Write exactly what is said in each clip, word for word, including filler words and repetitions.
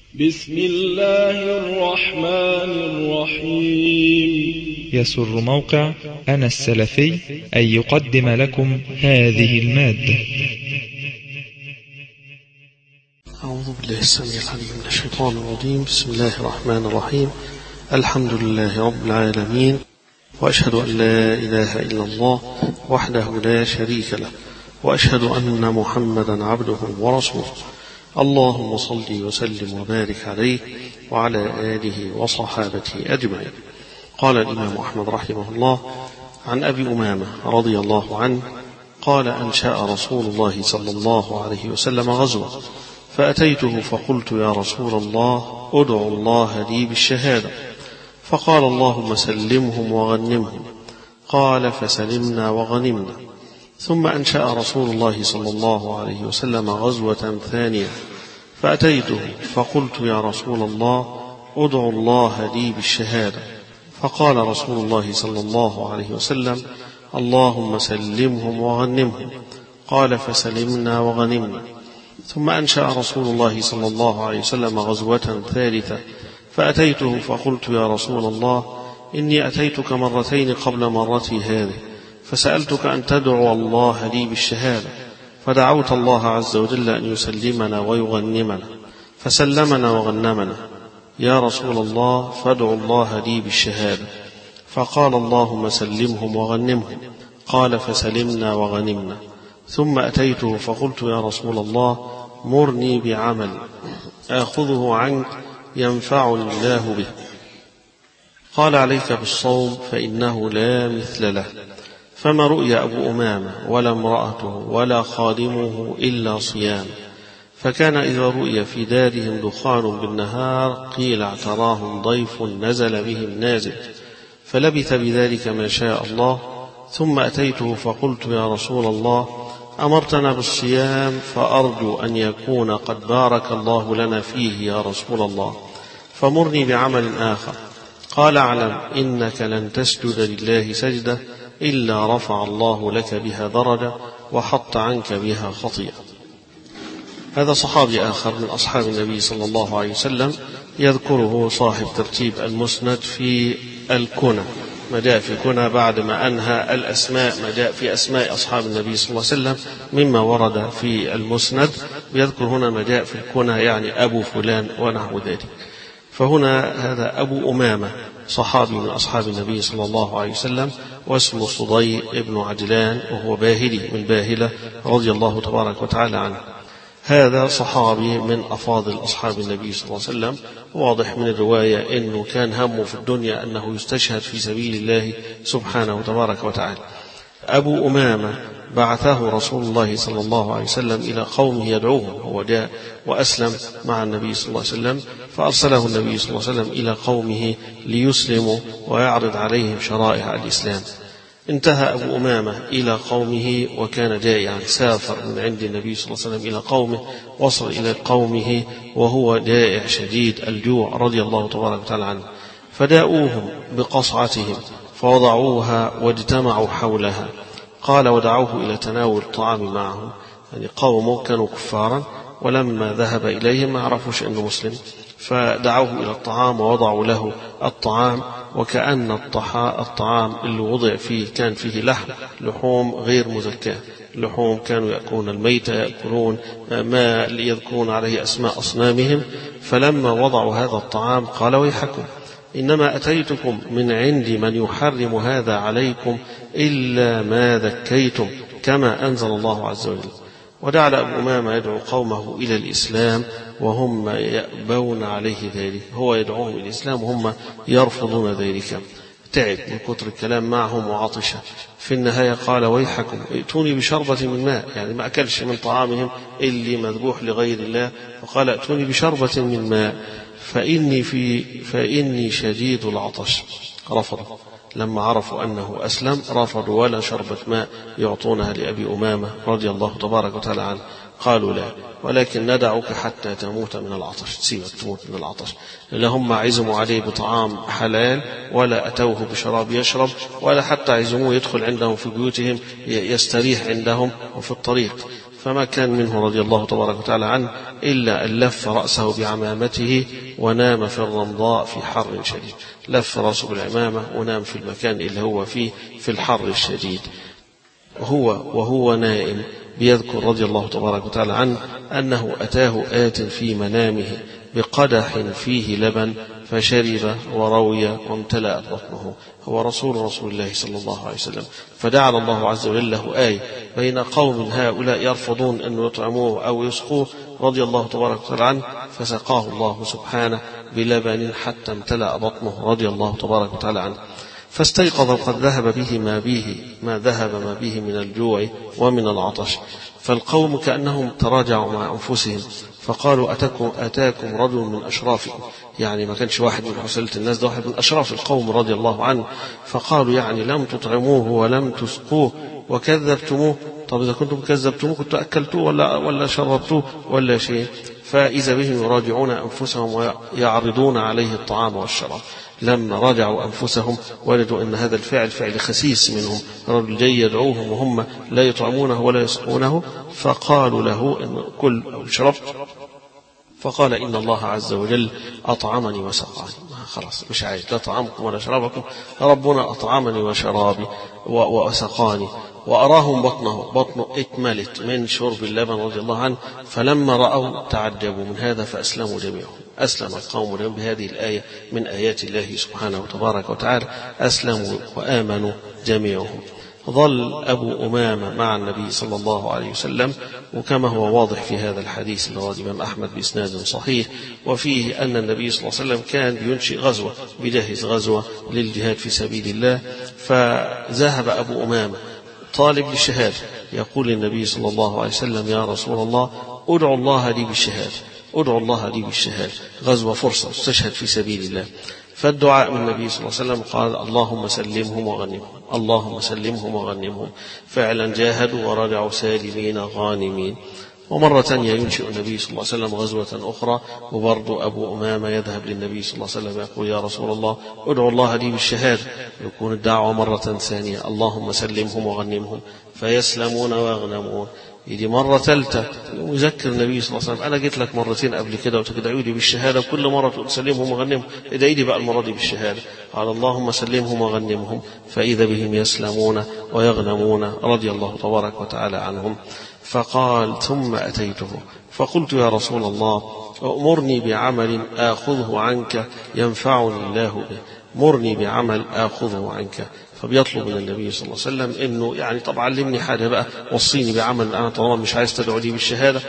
بسم الله الرحمن الرحيم. يسر موقع أنا السلفي أن يقدم لكم هذه المادة. أعوذ بالله السميع العليم من الشيطان الرجيم. بسم الله الرحمن الرحيم. الحمد لله رب العالمين، وأشهد أن لا إله إلا الله وحده لا شريك له، وأشهد أن محمدا عبده ورسوله. اللهم صل وسلم وبارك عليه وعلى آله وصحابته أجمعين. قال الإمام أحمد رحمه الله عن أبي أمامة رضي الله عنه قال: أنشأ رسول الله صلى الله عليه وسلم غزوة، فأتيته فقلت: يا رسول الله، أدعو الله لي بالشهادة. فقال: اللهم سلمهم وغنمهم. قال: فسلمنا وغنمنا. ثم أنشأ رسول الله صلى الله عليه وسلم غزوة ثانية، فأتيته فقلت: يا رسول الله، أدعو الله لي بالشهادة. فقال رسول الله صلى الله عليه وسلم: اللهم سلمهم وغنمهم. قال: فسلمنا وغنمنا. ثم أنشأ رسول الله صلى الله عليه وسلم غزوة ثالثة، فأتيته فقلت: يا رسول الله، إني أتيتك مرتين قبل مرتي هذه، فسألتك أن تدعو الله لي بالشهادة، فدعوت الله عز وجل أن يسلمنا ويغنمنا، فسلمنا وغنمنا. يا رسول الله، فادعو الله لي بالشهادة. فقال: اللهم سلمهم وغنمهم. قال: فسلمنا وغنمنا. ثم أتيته فقلت: يا رسول الله، مرني بعمل آخذه عنك ينفعني الله به. قال: عليك بالصوم فإنه لا مثل له. فما رؤي أبو أمامة ولا امرأته ولا خادمه إلا صيام، فكان إذا رؤي في دارهم دخان بالنهار قيل اعتراهم ضيف نزل بهم نازل، فلبث بذلك ما شاء الله. ثم أتيته فقلت: يا رسول الله، أمرتنا بالصيام، فأرجو أن يكون قد بارك الله لنا فيه يا رسول الله، فمرني بعمل آخر. قال: اعلم إنك لن تسجد لله سجدة إلا رفع الله لك بها درجة وحط عنك بها خطيئة. هذا صحابي آخر من أصحاب النبي صلى الله عليه وسلم يذكره صاحب ترتيب المسند في الكنى، ما جاء في الكنى بعد ما أنهى الأسماء، ما جاء في أسماء أصحاب النبي صلى الله عليه وسلم مما ورد في المسند، ويذكر هنا ما جاء في الكنى يعني أبو فلان ونحو ذلك. فهنا هذا أبو أمامة صحابي من أصحاب النبي صلى الله عليه وسلم، واسمه صدي ابن عجلان، وهو باهلي من باهلة رضي الله تبارك وتعالى عنه. هذا صحابي من أفاضل أصحاب النبي صلى الله عليه وسلم. واضح من الرواية أنه كان همه في الدنيا أنه يستشهد في سبيل الله سبحانه تبارك وتعالى. أبو أمامة بعثه رسول الله صلى الله عليه وسلم إلى قومه يدعوهم، هو جاء وأسلم مع النبي صلى الله عليه وسلم، فأرسله النبي صلى الله عليه وسلم إلى قومه ليسلموا ويعرض عليهم شرائع الإسلام. انتهى أبو أمامة إلى قومه وكان جائعا، سافر من عند النبي صلى الله عليه وسلم إلى قومه، وصل إلى قومه وهو جائع شديد الجوع رضي الله تبارك وتعالى عنه، فداؤوهم بقصعتهم فوضعوها واجتمعوا حولها. قال: ودعوه إلى تناول الطعام معهم، يعني قومه كانوا كفارا، ولما ذهب إليهم ما عرفوش أنه مسلم، فدعوه إلى الطعام ووضعوا له الطعام، وكأن الطعام اللي وضع فيه كان فيه لحم، لحوم غير مزكاة، لحوم كانوا يأكلون الميتة، يأكلون ما يذكرون عليه أسماء أصنامهم. فلما وضعوا هذا الطعام قال: ويحكم، إنما أتيتكم من عند من يحرم هذا عليكم إلا ما ذكيتم كما أنزل الله عز وجل. وجعل أبو أمامة يدعو قومه إلى الإسلام وهم يأبون عليه ذلك، هو يدعوهم إلى الإسلام وهم يرفضون ذلك. تعب من كتر الكلام معهم وعطش، في النهاية قال: ويحكم، ائتوني بشربة من ماء، يعني ما أكلش من طعامهم اللي مذبوح لغير الله، فقال: ائتوني بشربة من ماء فإني, في فإني شديد العطش. رفضوا، لما عرفوا أنه أسلم رفضوا ولا شربة ماء يعطونها لأبي أمامة رضي الله تبارك وتعالى عنه. قالوا: لا، ولكن ندعك حتى تموت من العطش، تسيبك تموت من العطش. لا هم عزموا عليه بطعام حلال، ولا أتوه بشراب يشرب، ولا حتى عزموه يدخل عندهم في بيوتهم يستريح عندهم وفي الطريق. فما كان منه رضي الله تبارك وتعالى عنه إلا أن لف رأسه بعمامته ونام في الرمضاء في حر شديد. لف رأسه بالعمامة ونام في المكان اللي هو فيه في الحر الشديد. وهو, وهو نائم بيذكر رضي الله تبارك وتعالى عنه أنه أتاه آت في منامه بقدح فيه لبن فشرب وروي وامتلأت بطنه. هو رسول رسول الله صلى الله عليه وسلم، فجعل الله عز وجل له آية بين قوم هؤلاء يرفضون أن يطعموه أو يسقوه رضي الله تبارك وتعالى عنه، فسقاه الله سبحانه بلبن حتى امتلأ بطنه رضي الله تبارك وتعالى عنه. فاستيقظ وقد ذهب به ما به ما ذهب ما به من الجوع ومن العطش. فالقوم كأنهم تراجعوا مع أنفسهم فقالوا أتاكم, أتاكم رجل من أشرافكم، يعني ما كانش واحد من حسلة الناس، ده واحد من أشراف القوم رضي الله عنه. فقالوا يعني لم تطعموه ولم تسقوه وكذبتموه. طب إذا كنتم كذبتموه كنتم أكلتوه ولا, ولا شربتوه ولا شيء. فإذا بهم يراجعون أنفسهم ويعرضون عليه الطعام والشراب. لما رجعوا أنفسهم وجدوا أن هذا الفعل فعل خسيس منهم، رجل جاي يدعوهم وهم لا يطعمونه ولا يسقونه، فقالوا له إن كل أو شربت، فقال إن الله عز وجل أطعمني وسقاني. خلاص مش عايز لا طعامكم ولا شرابكم، ربنا أطعمني وشرابي وسقاني. وأراهم بطنه بطنه اكملت من شرب اللبن رضي الله عنه. فلما رأوا تعجبوا من هذا فأسلموا جميعهم. أسلم القوم بهذه الآية من آيات الله سبحانه وتبارك وتعالى، أسلموا وآمنوا جميعهم. ظل أبو أمامة مع النبي صلى الله عليه وسلم، وكما هو واضح في هذا الحديث اللي رواه الإمام أحمد بإسناد صحيح، وفيه أن النبي صلى الله عليه وسلم كان بينشئ غزوة، بيجهز غزوة للجهاد في سبيل الله. فذهب أبو أمامة طالب للشهادة، يقول للنبي صلى الله عليه وسلم يا رسول الله أدعو الله لي بالشهادة، أدعو الله لي بالشهادة، غزوة فرصة استشهد في سبيل الله. فالدعاء من النبي صلى الله عليه وسلم قال اللهم سلمهم وغنمهم، اللهم سلمهم وغنمهم. فعلا جاهدوا ورجعوا سالمين غانمين. ومرة ثانية ينشئ النبي صلى الله عليه وسلم غزوة أخرى، وبرضو أبو أمامة يذهب للنبي صلى الله عليه وسلم يقول يا رسول الله ادعو الله لي بالشهادة. يكون الدعوة مرة ثانية اللهم سلمهم وغنمهم، فيسلمون ويغنمون. يجي مرة ثالثة ويذكر النبي صلى الله عليه وسلم أنا جيت لك مرتين قبل كده وتدعوا لي بالشهادة، وكل مرة تقول سلمهم وغنمهم، ادعي لي بقى المرة دي بالشهادة. قال اللهم سلمهم وغنمهم، فإذا بهم يسلمون ويغنمون رضي الله تبارك وتعالى عنهم. فقال ثم أتيته فقلت يا رسول الله أمرني بعمل آخذه عنك ينفعني الله به، مرني بعمل آخذه عنك. فبيطلب من النبي صلى الله عليه وسلم انه يعني طب علمني حاجه بقى، وصيني بعمل، انا طالما مش عايز تدعو لي بالشهاده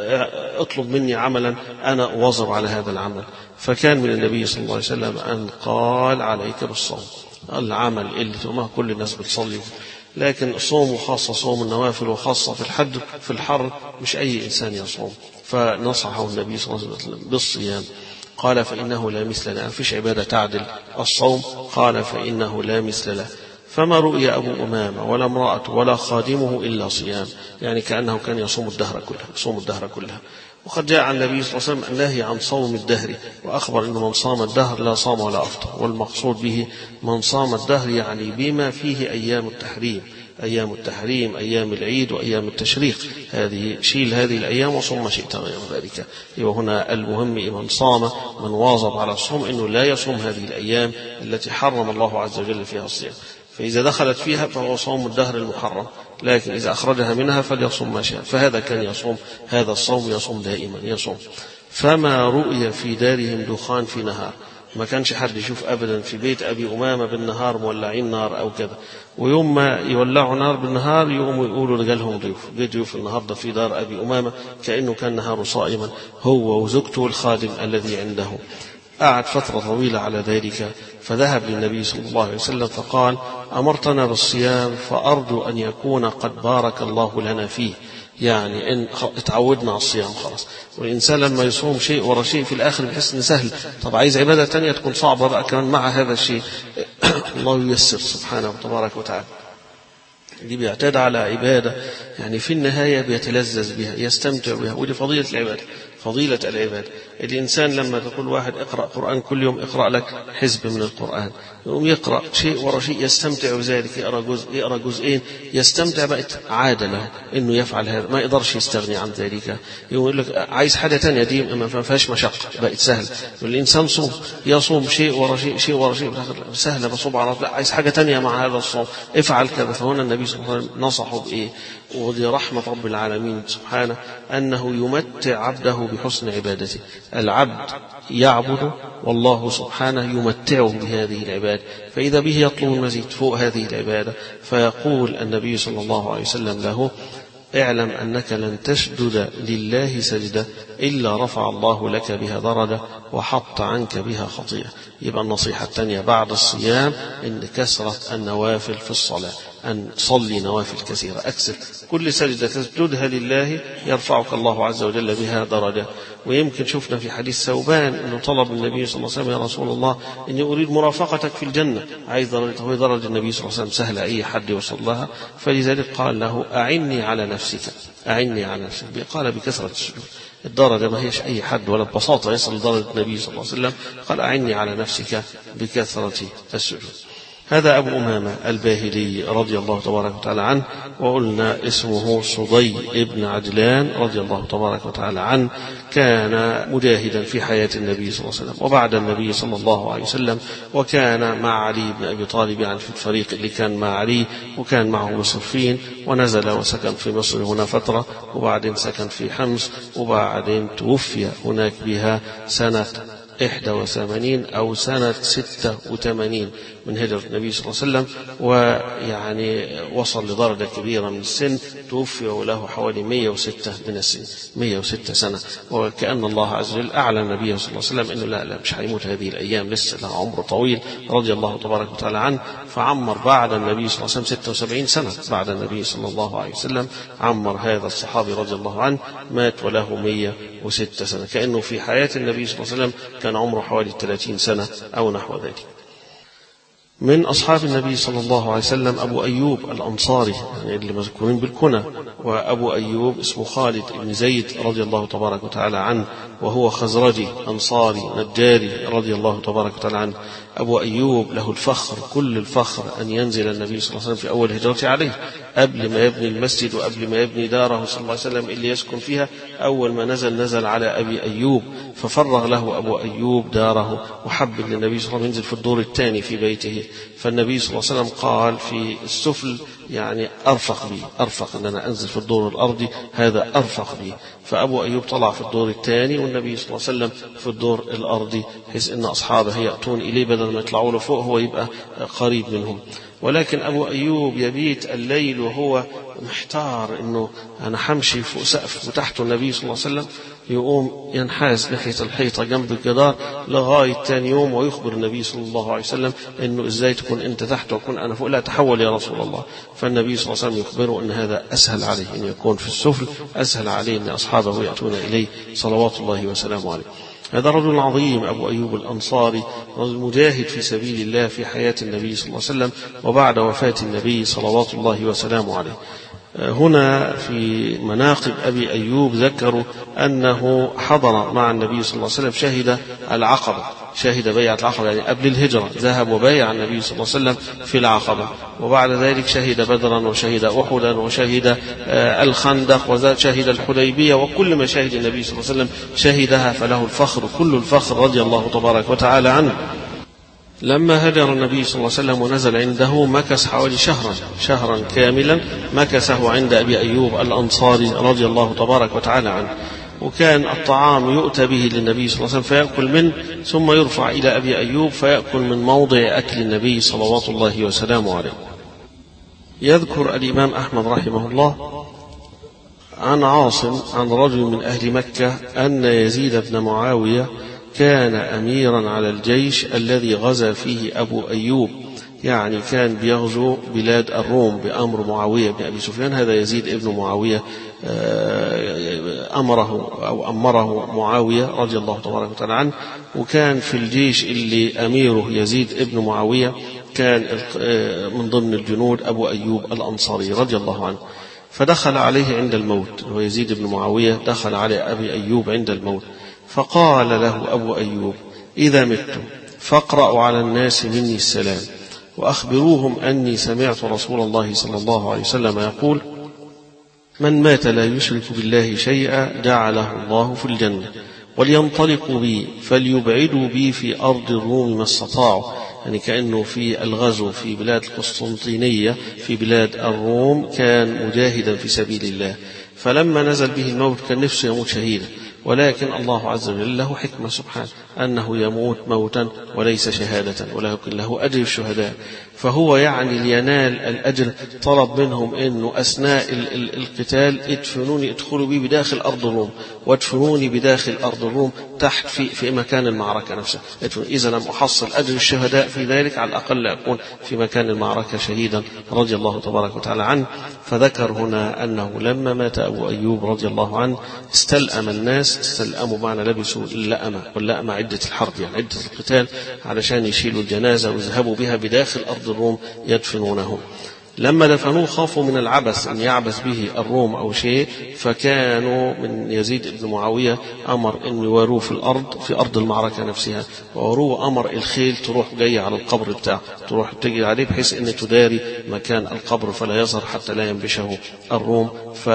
اطلب مني عملا انا اواظب على هذا العمل. فكان من النبي صلى الله عليه وسلم ان قال عليك بالصوم، العمل اللي تقومها كل الناس بتصلي، لكن صوم خاصه صوم النوافل، وخاصه في الحج في الحر مش اي انسان يصوم. فنصحه النبي صلى الله عليه وسلم بالصيام. قال فإنه لا مثل له، فيش عبادة تعدل الصوم. قال فإنه لا مثل له. فما رؤي أبو أمامة ولا امرأة ولا خادمه إلا صيام، يعني كأنه كان يصوم الدهر كلها، يصوم الدهر كلها. وقد جاء عن النبي صلى الله عليه وسلم النهي عن صوم الدهر، وأخبر أنه من صام الدهر لا صام ولا أفطر. والمقصود به من صام الدهر يعني بما فيه أيام التحريم، أيام التحريم، أيام العيد وأيام التشريق، هذه شيل هذه الأيام وصم ما شئت غير ذلك. وهنا المهم من صام من واظب على الصوم أنه لا يصوم هذه الأيام التي حرم الله عز وجل فيها الصيام، فإذا دخلت فيها فهو صوم الدهر المحرم، لكن إذا أخرجها منها فليصوم ما شاء. فهذا كان يصوم هذا الصوم، يصوم دائما يصوم. فما رؤي في دارهم دخان في نهار، ما كانش حد يشوف أبدا في بيت أبي أمامة بالنهار مولعين نار أو كذا، ويوم ما يولعوا نار بالنهار يقوموا يقولوا لجالهم ضيوف، جه ضيوف النهارده في دار أبي أمامة، كأنه كان نهاره صائما هو وزوجته والخادم الذي عنده. قعد فترة طويلة على ذلك، فذهب للنبي صلى الله عليه وسلم فقال أمرتنا بالصيام فأرجو أن يكون قد بارك الله لنا فيه، يعني إن اتعودنا على الصيام خلاص. والإنسان لما يصوم شيء ورا شيء في الآخر بيحس إنه سهل، طب عايز عبادة تانية تكون صعبة بقى كمان مع هذا الشيء، الله ييسر سبحانه وتبارك وتعالى. اللي بيعتاد على عبادة يعني في النهاية بيتلذذ بها، يستمتع بها، ودي فضيلة العبادة. فضيلة العبادة. الإنسان لما تقول واحد اقرأ قرآن كل يوم، اقرأ لك حزب من القرآن، يقوم يقرأ شيء ورا شيء يستمتع بذلك، يقرأ جزء يقرأ جزئين يستمتع، بقت عادة له إنه يفعل هذا، ما يقدرش يستغني عن ذلك. يقول لك عايز حاجة تانية دي ما فيهاش مشقة، بقت سهل. الإنسان صوم يصوم شيء ورا شيء شيء ورا شيء سهلة، بصوم على طول، عايز حاجة تانية مع هذا الصوم، افعل كذا. فهنا النبي صلى الله عليه وسلم نصحه بإيه؟ ودي رحمة رب العالمين سبحانه أنه يمتع عبده بحسن عبادته. العبد يعبد والله سبحانه يمتعه بهذه العبادة، فإذا به يطلب المزيد فوق هذه العبادة، فيقول النبي صلى الله عليه وسلم له: اعلم أنك لن تسجد لله سجدة إلا رفع الله لك بها درجة وحط عنك بها خطيئة. يبقى النصيحة الثانية بعد الصيام إن كثرة النوافل في الصلاة، أن تصلي نوافل كثيرة، أكثر كل سجدة تسجدها لله يرفعك الله عز وجل بها درجة. ويمكن شفنا في حديث ثوبان أنه طلب النبي صلى الله عليه وسلم: يا رسول الله إني أريد مرافقتك في الجنة، عايز درجة. هو درجة النبي صلى الله عليه وسلم سهلة أي حد يوصل لها، فلذلك قال له: أعني على نفسك، أعني على نفسك. قال بكثرة السجود. الدرجة ما هيش أي حد ولا ببساطة يصل لدرجة النبي صلى الله عليه وسلم، قال: أعني على نفسك بكثرة السجود. هذا أبو أمامة الباهلي رضي الله تبارك وتعالى عنه، وقلنا اسمه صدي ابن عجلان رضي الله تبارك وتعالى عنه. كان مجاهدا في حياة النبي صلى الله عليه وسلم وبعد النبي صلى الله عليه وسلم، وكان مع علي بن أبي طالب يعني في الفريق اللي كان مع علي، وكان معه مصرفين، ونزل وسكن في مصر هنا فترة، وبعدين سكن في حمص، وبعدين توفي هناك بها سنة إحدى وثمانين أو سنة ستة وثمانين من هجرة النبي صلى الله عليه وسلم، ويعني وصل لدرجة كبيرة من السن، توفي وله حوالي مئة وستة من السن، مئة وستة سنة. وكأن الله عز وجل أعلن النبي صلى الله عليه وسلم إنه لا لا مش هيموت هذه الأيام، لسه له عمر طويل رضي الله تبارك وتعالى عنه. فعمر بعد النبي صلى الله عليه وسلم ستة وسبعين سنة، بعد النبي صلى الله عليه وسلم عمر هذا الصحابي رضي الله عنه، مات وله مئة وستة سنة، كأنه في حياة النبي صلى الله عليه وسلم كان عمره حوالي ثلاثين سنة أو نحو ذلك. من أصحاب النبي صلى الله عليه وسلم أبو أيوب الأنصاري، يعني اللي مذكورين بالكنى، وأبو أيوب اسمه خالد بن زيد رضي الله تبارك وتعالى عنه، وهو خزرجي أنصاري نجاري رضي الله تبارك وتعالى عنه. أبو أيوب له الفخر، كل الفخر أن ينزل النبي صلى الله عليه وسلم في أول هجرته عليه، قبل ما يبني المسجد وقبل ما يبني داره صلى الله عليه وسلم اللي يسكن فيها. أول ما نزل نزل على أبي أيوب، ففرغ له أبو أيوب داره، وحب أن النبي صلى الله عليه وسلم ينزل في الدور الثاني في بيته. فالنبي صلى الله عليه وسلم قال في السفل يعني أرفق بي، أرفق أن أنا أنزل في الدور الأرضي، هذا أرفق بي. فأبو أيوب طلع في الدور الثاني والنبي صلى الله عليه وسلم في الدور الأرضي، حيث أن أصحابه يأتون إليه بدل ما يطلعوا له فوق، هو يبقى قريب منهم. ولكن أبو أيوب يبيت الليل وهو محتار إنه أنا حمشي فوق سقف وتحته النبي صلى الله عليه وسلم، يقوم ينحاز ناحية الحيطة جنب الجدار لغاية ثاني يوم، ويخبر النبي صلى الله عليه وسلم إنه إزاي تكون أنت تحت وأكون أنا فوق، لا تحول يا رسول الله. فالنبي صلى الله عليه وسلم يخبره أن هذا أسهل عليه أن يكون في السفل، أسهل عليه أن أصحابه يأتون إليه صلوات الله وسلامه عليه. هذا رجل عظيم أبو أيوب الأنصاري، رجل مجاهد في سبيل الله في حياة النبي صلى الله عليه وسلم وبعد وفاة النبي صلوات الله وسلامه عليه. هنا في مناقب أبي أيوب ذكروا أنه حضر مع النبي صلى الله عليه وسلم، شهد العقبة، شهد بيعة العقبة، يعني قبل الهجرة ذهب وبايع النبي صلى الله عليه وسلم في العقبة، وبعد ذلك شهد بدرا وشهد أحدا وشهد الخندق وشهد الحديبية، وكل ما شهد النبي صلى الله عليه وسلم شهدها، فله الفخر كل الفخر رضي الله تبارك وتعالى عنه. لما هجر النبي صلى الله عليه وسلم ونزل عنده مكث حوالي شهرا شهرا كاملا، مكثه عند أبي أيوب الأنصاري رضي الله تبارك وتعالى عنه. وكان الطعام يؤتى به للنبي صلى الله عليه وسلم فيأكل منه، ثم يرفع إلى أبي أيوب فيأكل من موضع أكل النبي صلوات الله وسلامه عليه. يذكر الإمام أحمد رحمه الله عن عاصم عن رجل من أهل مكة أن يزيد بن معاوية كان أميرا على الجيش الذي غزا فيه أبو أيوب، يعني كان بيغزو بلاد الروم بأمر معاوية بن أبي سفيان. هذا يزيد ابن معاوية أمره أو أمره معاوية رضي الله تبارك وتعالى عنه، وكان في الجيش اللي أميره يزيد ابن معاوية كان من ضمن الجنود أبو أيوب الأنصاري رضي الله عنه. فدخل عليه عند الموت، ويزيد بن معاوية دخل على أبي أيوب عند الموت، فقال له أبو أيوب: إذا مت فاقرأوا على الناس مني السلام، وأخبروهم أني سمعت رسول الله صلى الله عليه وسلم يقول: من مات لا يشرك بالله شيئا جعله الله في الجنة، ولينطلقوا بي فليبعدوا بي في أرض الروم ما استطاعوا. يعني كأنه في الغزو في بلاد القسطنطينية في بلاد الروم كان مجاهدا في سبيل الله، فلما نزل به الموت كان نفسه يموت شهيدا، ولكن الله عز وجل له حكمة سبحانه أنه يموت موتا وليس شهادة، ولكن له أجر الشهداء. فهو يعني لينال الأجر طلب منهم أنه أثناء القتال ادفنوني، ادخلوا بي بداخل أرض الروم وادفنوني بداخل أرض الروم تحت في, في مكان المعركة نفسها. إذا لم أحصل أجر الشهداء في ذلك على الأقل أكون في مكان المعركة شهيدا رضي الله تبارك وتعالى عنه. فذكر هنا أنه لما مات أبو أيوب رضي الله عنه استلأم الناس، استلأموا معنا لبسوا اللأمة، واللأمة عدة الحرب يعني عدة القتال، علشان يشيلوا الجنازة ويذهبوا بها بداخل أرض الروم يدفنونه. لما دفنوه خافوا من العبث أن يعبث به الروم أو شيء، فكانوا من يزيد بن معاوية أمر أن يواروه في الأرض في أرض المعركة نفسها، وواروه أمر الخيل تروح جاية على القبر بتاعه، تروح تجي عليه بحيث أن تداري مكان القبر فلا يظهر حتى لا ينبشه الروم.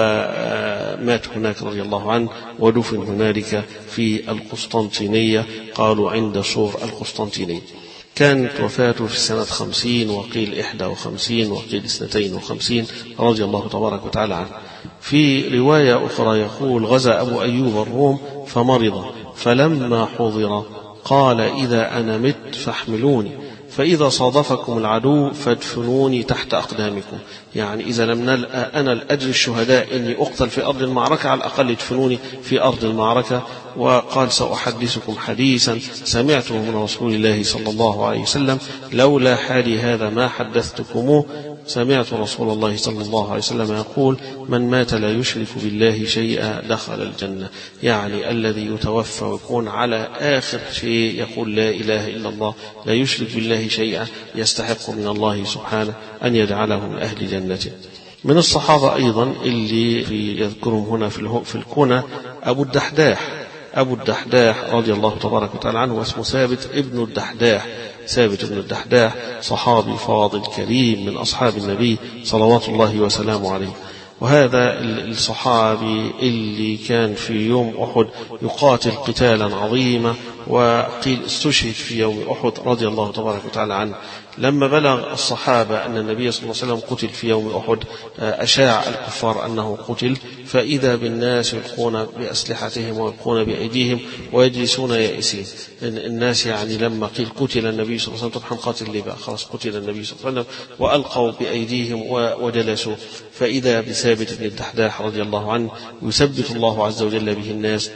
فمات هناك رضي الله عنه ودفن هنالك في القسطنطينية، قالوا عند سور القسطنطينية. كانت وفاته في سنة خمسين، وقيل إحدى وخمسين، وقيل اثنتين وخمسين، رضي الله تبارك وتعالى عنه. في رواية أخرى يقول: غزا أبو أيوب الروم فمرض، فلما حضر قال: إذا أنا مت فاحملوني، فإذا صادفكم العدو فادفنوني تحت أقدامكم. يعني إذا لم نلقى أنا الأجر الشهداء إني أقتل في أرض المعركة، على الأقل ادفنوني في أرض المعركة. وقال: سأحدثكم حديثا سمعته من رسول الله صلى الله عليه وسلم، لولا حالي هذا ما حدثتكموه. سمعت رسول الله صلى الله عليه وسلم يقول: من مات لا يشرك بالله شيئا دخل الجنة. يعني الذي يتوفى ويكون على آخر شيء يقول لا إله إلا الله، لا يشرك بالله شيئا، يستحق من الله سبحانه أن يجعله من أهل جنته. من الصحابة أيضا اللي يذكرهم هنا في الكنى أبو الدحداح. أبو الدحداح رضي الله تبارك وتعالى عنه واسمه ثابت ابن الدحداح. ثابت ابن الدحداح صحابي فاضل كريم من أصحاب النبي صلوات الله وسلامه عليه. وهذا الصحابي اللي كان في يوم أحد يقاتل قتالا عظيما، وقيل استشهد في يوم أحد رضي الله تبارك وتعالى عنه. لما بلغ الصحابة أن النبي صلى الله عليه وسلم قتل في يوم أحد، أشاع الكفار أنه قتل، فإذا بالناس يلقون بأسلحتهم ويلقون بأيديهم ويجلسون يائسين. الناس يعني لما قيل قتل النبي صلى الله عليه وسلم، طبعا قاتل لي بقى خلاص قتل النبي صلى الله عليه وسلم، وألقوا بأيديهم وجلسوا. فإذا بثابت بن الدحداح رضي الله عنه يثبت الله عز وجل به الناس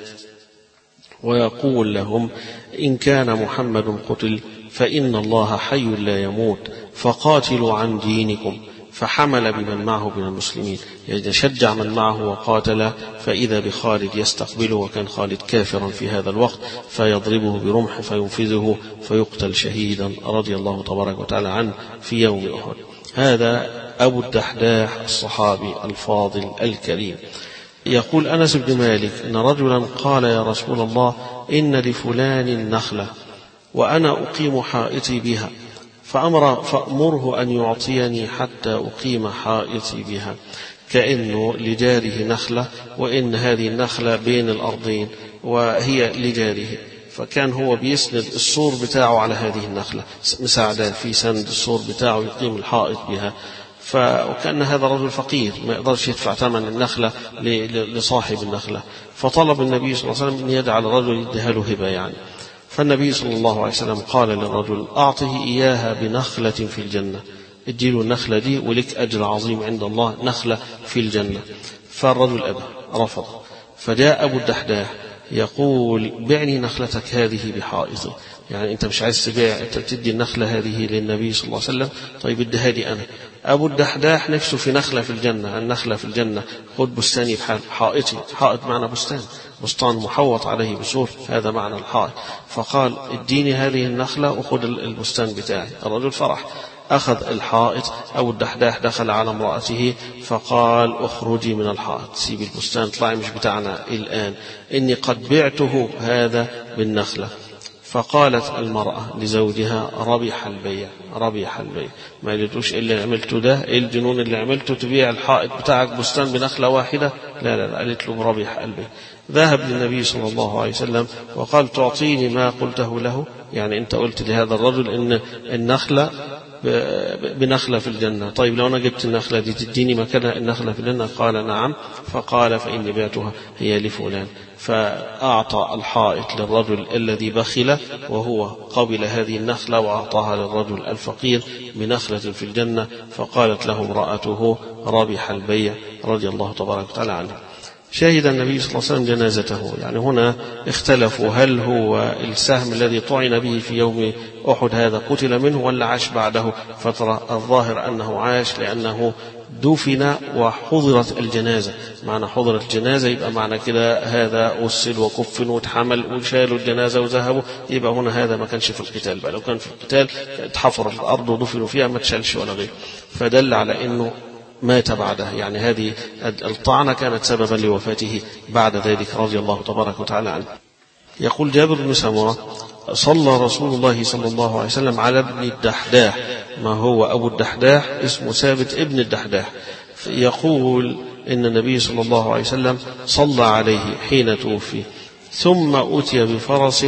ويقول لهم: إن كان محمد قتل فإن الله حي لا يموت، فقاتلوا عن دينكم. فحمل بمن معه من المسلمين، يعني شجع من معه وقاتل. فإذا بخالد يستقبله، وكان خالد كافرا في هذا الوقت، فيضربه برمح فينفذه فيقتل شهيدا رضي الله تبارك وتعالى عنه في يوم أحد. هذا أبو الدحداح الصحابي الفاضل الكريم. يقول أنس بن مالك إن رجلا قال: يا رسول الله، إن لفلان نخلة وأنا أقيم حائطي بها، فأمر فأمره أن يعطيني حتى أقيم حائطي بها. كأنه لجاره نخلة، وإن هذه النخلة بين الأرضين وهي لجاره، فكان هو بيسند السور بتاعه على هذه النخلة، مساعدة في سند السور بتاعه يقيم الحائط بها. فكان هذا رجل فقير ما يقدرش يدفع ثمن النخلة لصاحب النخلة، فطلب النبي صلى الله عليه وسلم أن يجعل الرجل يديها له هبة يعني. فالنبي صلى الله عليه وسلم قال للرجل: أعطه إياها بنخلة في الجنة، اديله النخلة دي ولك أجر عظيم عند الله، نخلة في الجنة. فالرجل أبى رفض. فجاء أبو الدحداح يقول: بعني نخلتك هذه بحائطي، يعني أنت مش عايز تبيع، أنت تدي النخلة هذه للنبي صلى الله عليه وسلم، طيب اديها لي أنا. أبو الدحداح نفسه في نخلة في الجنة، النخلة في الجنة، خذ بستاني بحال حائطي. حائط معنى بستان، بستان محوط عليه بسور، هذا معنى الحائط. فقال: اديني هذه النخلة وخذ البستان بتاعي. الرجل فرح. أخذ الحائط. أبو الدحداح دخل على امرأته فقال اخرجي من الحائط، سيبي البستان، اطلعي، مش بتاعنا الآن، إني قد بعته هذا بالنخلة. فقالت المرأة لزوجها ربح البيع، ربح البيع. ما قلتوش إيه اللي عملته ده، إيه الجنون اللي عملته، تبيع الحائط بتاعك بستان بنخلة واحدة؟ لا لا لا، قالت له ربح البيع. ذهب للنبي صلى الله عليه وسلم وقال تعطيني ما قلته له، يعني أنت قلت لهذا الرجل إن النخلة بنخلة في الجنة، طيب لو أنا جبت النخلة دي تديني مكانها النخلة في الجنة؟ قال نعم. فقال فإني بعتها هي لفلان. فأعطى الحائط للرجل الذي بخل وهو قبل هذه النخلة وأعطاها للرجل الفقير بنخلة في الجنة. فقالت له امرأته ربح البيع رضي الله تبارك وتعالى عنه. شهد النبي صلى الله عليه وسلم جنازته. يعني هنا اختلفوا هل هو السهم الذي طعن به في يوم أحد هذا قتل منه ولا عاش بعده فترة. الظاهر أنه عاش لأنه دفن وحضرت الجنازة. معنى حضرت الجنازة يبقى معنى كده هذا غسل وكفن واتحمل وشالوا الجنازة وذهبوا، يبقى هنا هذا ما كانش في القتال بقى. لو كان في القتال اتحفر في الأرض ودفنوا فيها ما تشالش ولا غير، فدل على أنه مات بعده. يعني هذه الطعنة كانت سببا لوفاته بعد ذلك رضي الله تبارك وتعالى عنه. يقول جابر بن سمرة صلى رسول الله صلى الله عليه وسلم على ابن الدحداح. ما هو أبو الدحداح؟ اسمه ثابت ابن الدحداح. يقول إن النبي صلى الله عليه وسلم صلى عليه حين توفي، ثم أتي بفرس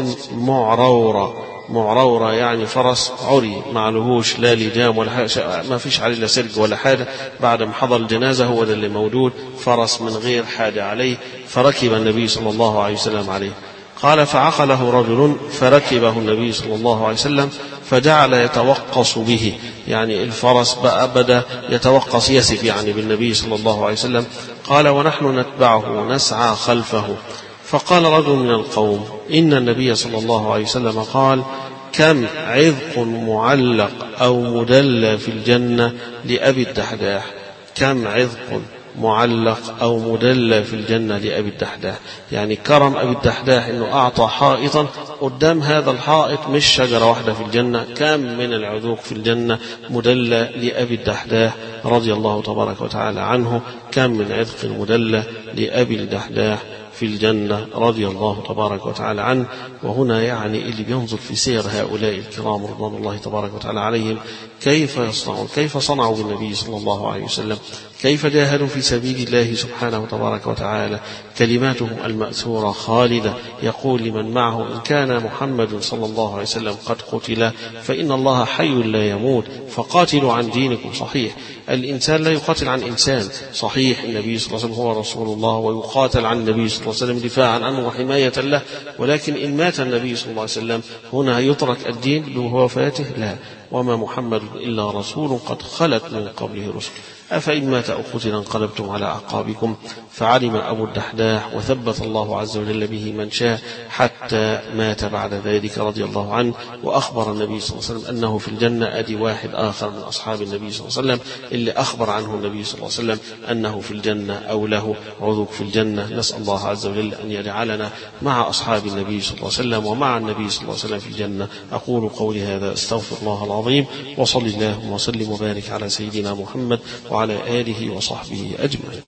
معرورة. معرورة يعني فرس عري، معلهوش لا لجام ولا حاجة، ما فيش عليه لا سرج ولا حاجة. بعد ما حضر الجنازة هو ده اللي موجود، فرس من غير حاجة عليه. فركب النبي صلى الله عليه وسلم عليه. قال فعقله رجل فركبه النبي صلى الله عليه وسلم فجعل يتوقص به، يعني الفرس بقى بدأ يتوقص يسف يعني بالنبي صلى الله عليه وسلم. قال ونحن نتبعه نسعى خلفه. فقال رجل من القوم إن النبي صلى الله عليه وسلم قال كم عذق معلق أو مدلى في الجنة لأبي الدحداح. كم عذق معلق أو مدلى في الجنة لأبي الدحداح، يعني كرم أبي الدحداح أنه أعطى حائطا قدام هذا الحائط مش شجرة واحدة في الجنة، كم من العذوق في الجنة مدلى لأبي الدحداح رضي الله تبارك وتعالى عنه. كم من عذق مدلى لأبي الدحداح في الجنة رضي الله تبارك وتعالى عنه. وهنا يعني اللي بينظر في سير هؤلاء الكرام رضوان الله تبارك وتعالى عليهم كيف يصنعون، كيف صنعوا بالنبي صلى الله عليه وسلم، كيف جاهدوا في سبيل الله سبحانه تبارك وتعالى. كلماتهم المأثورة خالدة. يقول لمن معه إن كان محمد صلى الله عليه وسلم قد قتل فإن الله حي لا يموت فقاتلوا عن دينكم. صحيح الإنسان لا يقاتل عن إنسان، صحيح النبي صلى الله عليه وسلم هو رسول الله ويقاتل عن النبي صلى الله عليه وسلم دفاعا عنه وحماية له، ولكن إن مات النبي صلى الله عليه وسلم هنا يترك الدين بوفاته؟ لا، وما محمد إلا رسول قد خلت من قبله رسل أفإن مات أو قتل انقلبتم على أعقابكم. فعلم أبو الدحداح وثبت الله عز وجل به من شاء حتى مات بعد ذلك رضي الله عنه. وأخبر النبي صلى الله عليه وسلم أنه في الجنة. أدي واحد آخر من أصحاب النبي صلى الله عليه وسلم اللي أخبر عنه النبي صلى الله عليه وسلم أنه في الجنة أو له عذوق في الجنة. نسأل الله عز وجل أن يجعلنا مع أصحاب النبي صلى الله عليه وسلم ومع النبي صلى الله عليه وسلم في الجنة. أقول قولي هذا أستغفر الله العظيم، وصلى الله وسلم وبارك على سيدنا محمد وعلى آله وصحبه أجمعين.